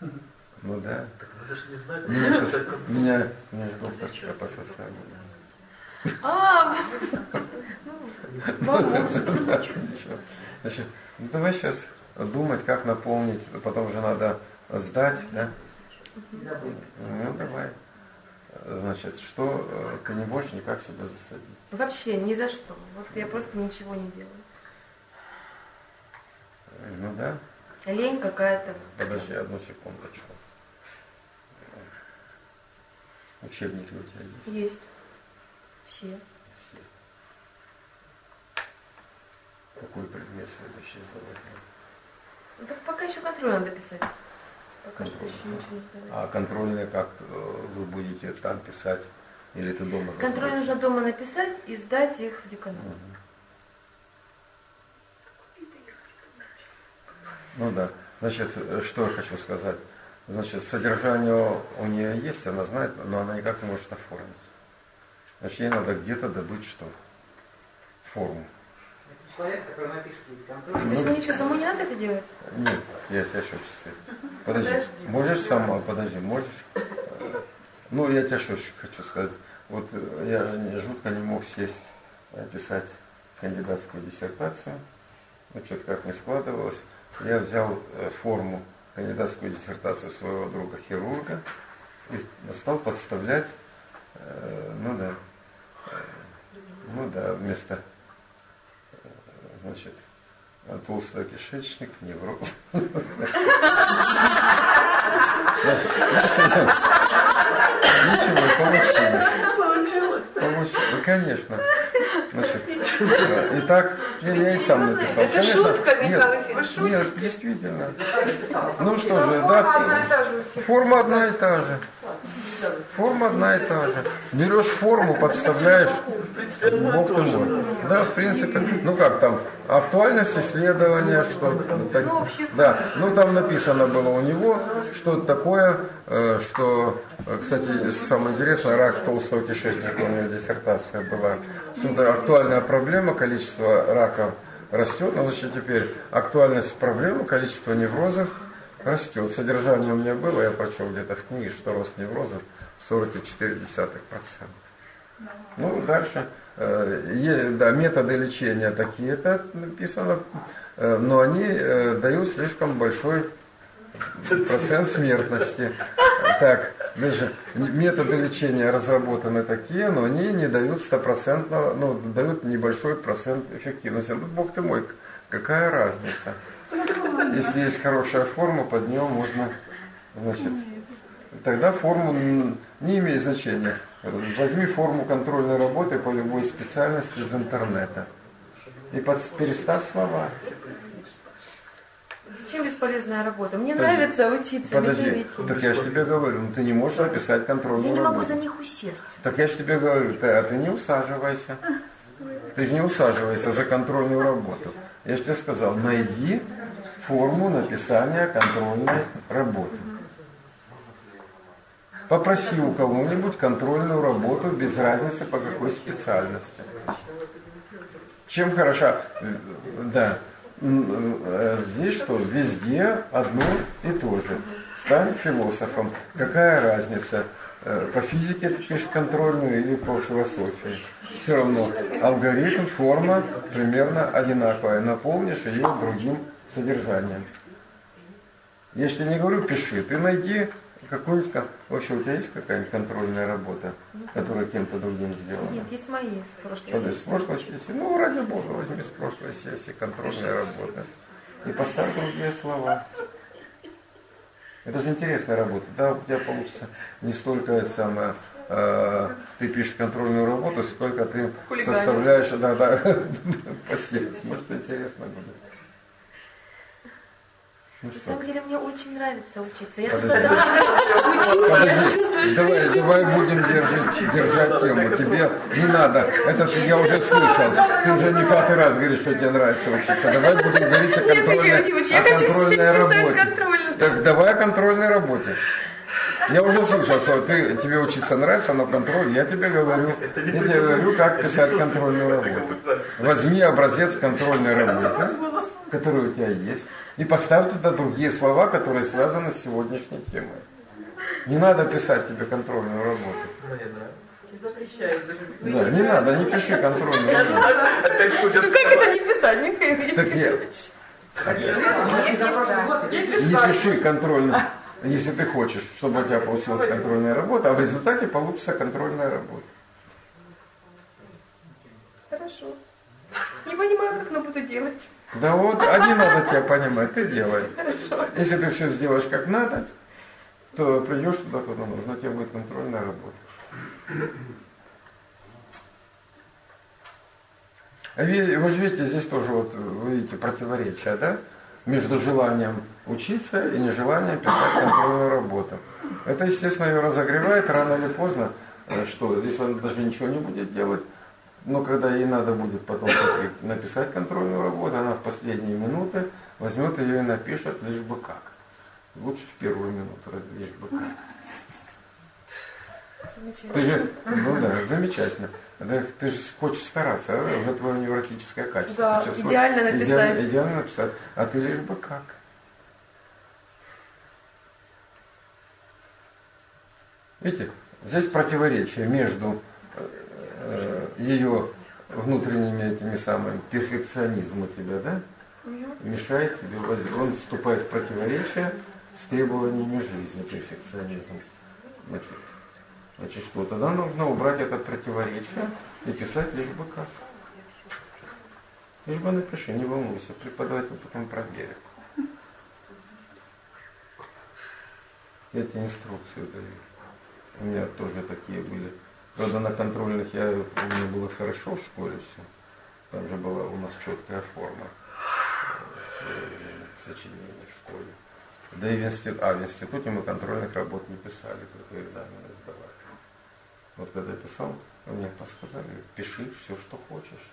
Ну да. Так надо же не знать. Меня докторчика по социальному. Значит, давай сейчас думать, как наполнить, потом же надо сдать, да? Ну давай. Значит, что ты не можешь никак себя засадить? Вообще, ни за что. Вот я просто ничего не делаю. Ну да. Лень какая-то. Подожди одну секундочку. Учебники у тебя есть? Есть. Все. Все. Какой предмет следующий сдавать? Ну, так пока еще контроль надо писать. Пока что еще ничего не сдавать. А контрольные как вы будете там писать? Или ты дома? Контроль нужно дома написать и сдать их в деканат. Ну да. Значит, что я хочу сказать. Значит, содержание у нее есть, она знает, но она никак не может оформить. Значит, ей надо где-то добыть что? Форму. Это человек, который напишет контроль. То есть мне что, самой не надо это делать? Нет, я тебя что часы. Подожди, можешь сама, подожди, можешь? Ну, я тебе что хочу сказать. Вот я жутко не мог сесть писать кандидатскую диссертацию. Ну, что-то как не складывалось. Я взял форму кандидатскую диссертацию своего друга-хирурга и стал подставлять, ну да, вместо, значит, толстый кишечник, невроз. Ничего, получилось. Ну, конечно. Значит, и так, я и сам написал. Это шутка, Михаил Ефимович. Нет, действительно. Ну что же, да, форма одна и та же. Форма одна и та же. Берешь форму, подставляешь, бог ты мой. Да, в принципе, ну как там, актуальность исследования, что так, да, ну там написано было у него, что-то такое, что, кстати, самое интересное, рак толстого кишечника, у него диссертация была, что это актуальная проблема, количество раков растет, но значит теперь актуальность проблемы, количество неврозов растет. Содержание у меня было, я прочел где-то в книге, что рост неврозов 44%. Ну, дальше. Да, методы лечения такие, это написано, но они дают слишком большой процент смертности. Так, даже методы лечения разработаны такие, но они не дают стопроцентного, ну, дают небольшой процент эффективности. Ну, бог ты мой, какая разница? Если есть хорошая форма, под нее можно, значит, тогда форму не имеет значения. Возьми форму контрольной работы по любой специальности из интернета и переставь слова. Зачем бесполезная работа? Мне нравится учиться. Подожди, так я же тебе говорю, ну ты не можешь написать контрольную работу. Я не могу за них усесться. Так я же тебе говорю, ты не усаживайся. Ты же не усаживайся за контрольную работу. Я же тебе сказал, найди форму написания контрольной работы. Попроси у кого-нибудь контрольную работу, без разницы по какой специальности. Чем хороша, да, здесь что, везде одно и то же. Стань философом. Какая разница, по физике ты пишешь контрольную или по философии? Все равно алгоритм, форма примерно одинаковая. Наполнишь ее другим содержанием. Я же тебе не говорю, пиши, ты найди какую-нибудь, вообще у тебя есть какая-нибудь контрольная работа, которая кем-то другим сделана? Нет, есть мои с прошлой сессии. С прошлой сессии? Ну, ради Бога, возьми с прошлой сессии контрольная работа и поставь другие слова. Это же интересная работа, да, у тебя получится не столько самое, ты пишешь контрольную работу, сколько ты составляешь, да, по секции. Может, интересно будет. Ну, на самом деле мне очень нравится учиться. Я Подожди. учусь, я чувствую, что давай будем держать тему. Тебе не надо. Это я уже слышал. Ты уже не пятый раз говоришь, что тебе нравится учиться. Давай будем говорить о контрольной работе. Так давай о контрольной работе. Я уже слышал, что тебе учиться нравится, но контроль, я тебе говорю, как писать контрольную работу. Возьми образец контрольной работы, который у тебя есть. И поставь туда другие слова, которые связаны с сегодняшней темой. Не надо писать тебе контрольную работу. Да, не надо, не пиши контрольную работу. Ну как это не писать, Михаил? Так я... Не пиши контрольную, если ты хочешь, чтобы у тебя получилась контрольная работа, а в результате получится контрольная работа. Хорошо. Не понимаю, как нам буду делать. Да вот, а не надо тебя понимать, ты делай. Хорошо. Если ты все сделаешь как надо, то придешь туда, куда нужно, у тебя будет контрольная работа. Вы же видите, здесь тоже вот, вы видите, противоречие, да? Между желанием учиться и нежеланием писать контрольную работу. Это, естественно, ее разогревает рано или поздно, что если она даже ничего не будет делать, но когда ей надо будет потом написать контрольную работу, она в последние минуты возьмет ее и напишет лишь бы как. Лучше в первую минуту, лишь бы как. Ты же, ну да, замечательно. Да, ты же хочешь стараться, да? Это твое невротическое качество. Да, идеально написать. Идеально написать. А ты лишь бы как. Видите, здесь противоречие между ее внутренними этими самыми перфекционизмом у тебя, да? Мешает тебе, он вступает в противоречие с требованиями жизни, перфекционизм. Значит, что? Тогда нужно убрать это противоречие и писать лишь бы как. Лишь бы напиши, не волнуйся, преподаватель потом проверит. Я тебе инструкцию даю. У меня тоже такие были. Правда, на контрольных у меня было хорошо в школе все. Там же была у нас четкая форма сочинений в школе. Да и в институте мы контрольных работ не писали, только экзамены сдавали. Вот когда я писал, мне подсказали, пиши все, что хочешь.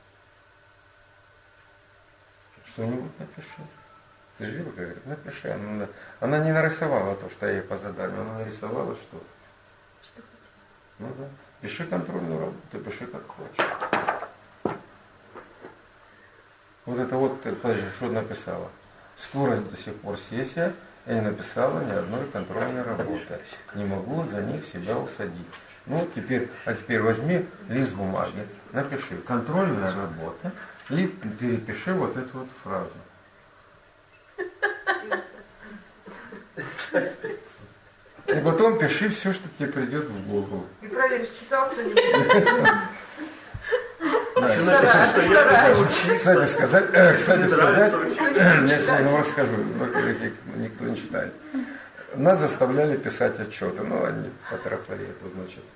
Что-нибудь напиши. Ты же видел, как говорит, напиши. Она не нарисовала то, что я ей по заданию, она нарисовала что? Что хотела? Ну да. Пиши контрольную работу, пиши как хочешь. Вот это вот, подожди, что написала? Скорость до сих пор сессия, я не написала ни одной контрольной работы. Не могу за них себя усадить. Ну, теперь возьми лист бумаги, напиши контрольная работа и перепиши вот эту вот фразу. И потом пиши все, что тебе придет в голову. И проверишь, читал кто-нибудь. Кстати сказать, я сегодня вам расскажу, никто не читает. Нас заставляли писать отчеты, но они по трафарету, значит,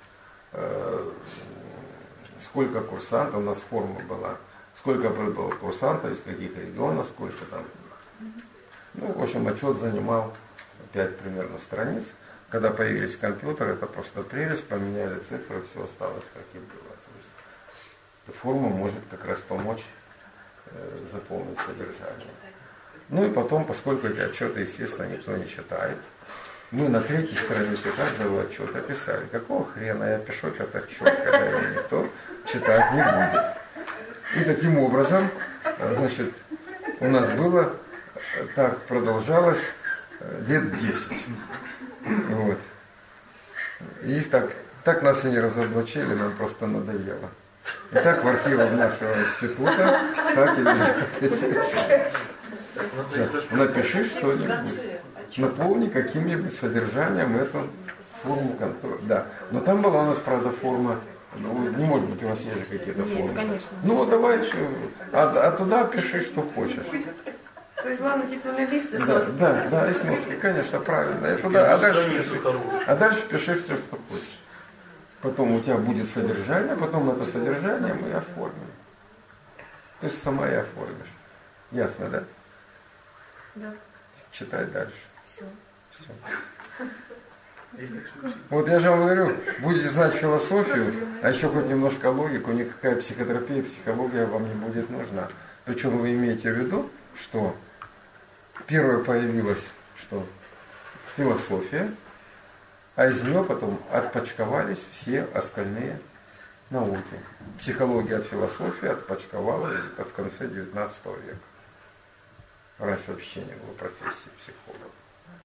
сколько курсантов, у нас форма была, сколько было курсантов, из каких регионов, сколько там. Ну, в общем, отчет занимал 5 примерно страниц. Когда появились компьютеры, это просто прелесть, поменяли цифры, все осталось как и было. То есть эта форма может как раз помочь заполнить содержание. Ну и потом, поскольку эти отчеты, естественно, никто не читает, мы на 3-й странице каждого отчета писали, какого хрена я пишу этот отчет, когда его никто читать не будет. И таким образом, значит, у нас было, так продолжалось лет 10. Вот. И их так нас и не разоблачили, нам просто надоело. И так в архивах нашего института, так и напиши что-нибудь. Наполни каким-нибудь содержанием эту форму контроля. Да. Но там была у нас, правда, форма, ну, не может быть, у вас есть же какие-то формы. Есть, конечно. Ну, давай, а туда пиши, что хочешь. То есть главное титульный лист и Да, сноски. да, и сноски, конечно, правильно. И туда, а дальше пиши все, что хочешь. Потом у тебя будет содержание, потом это содержание мы оформим. Ты же сама и оформишь. Ясно, да? Да. Читай дальше. Все. Вот я же вам говорю, будете знать философию, а еще хоть немножко логику, никакая психотерапия, психология вам не будет нужна. Причем вы имеете в виду, что первое появилась, что философия, а из нее потом отпочковались все остальные науки. Психология от философии отпочковалась где-то в конце 19 века. Раньше вообще не было профессии психолога.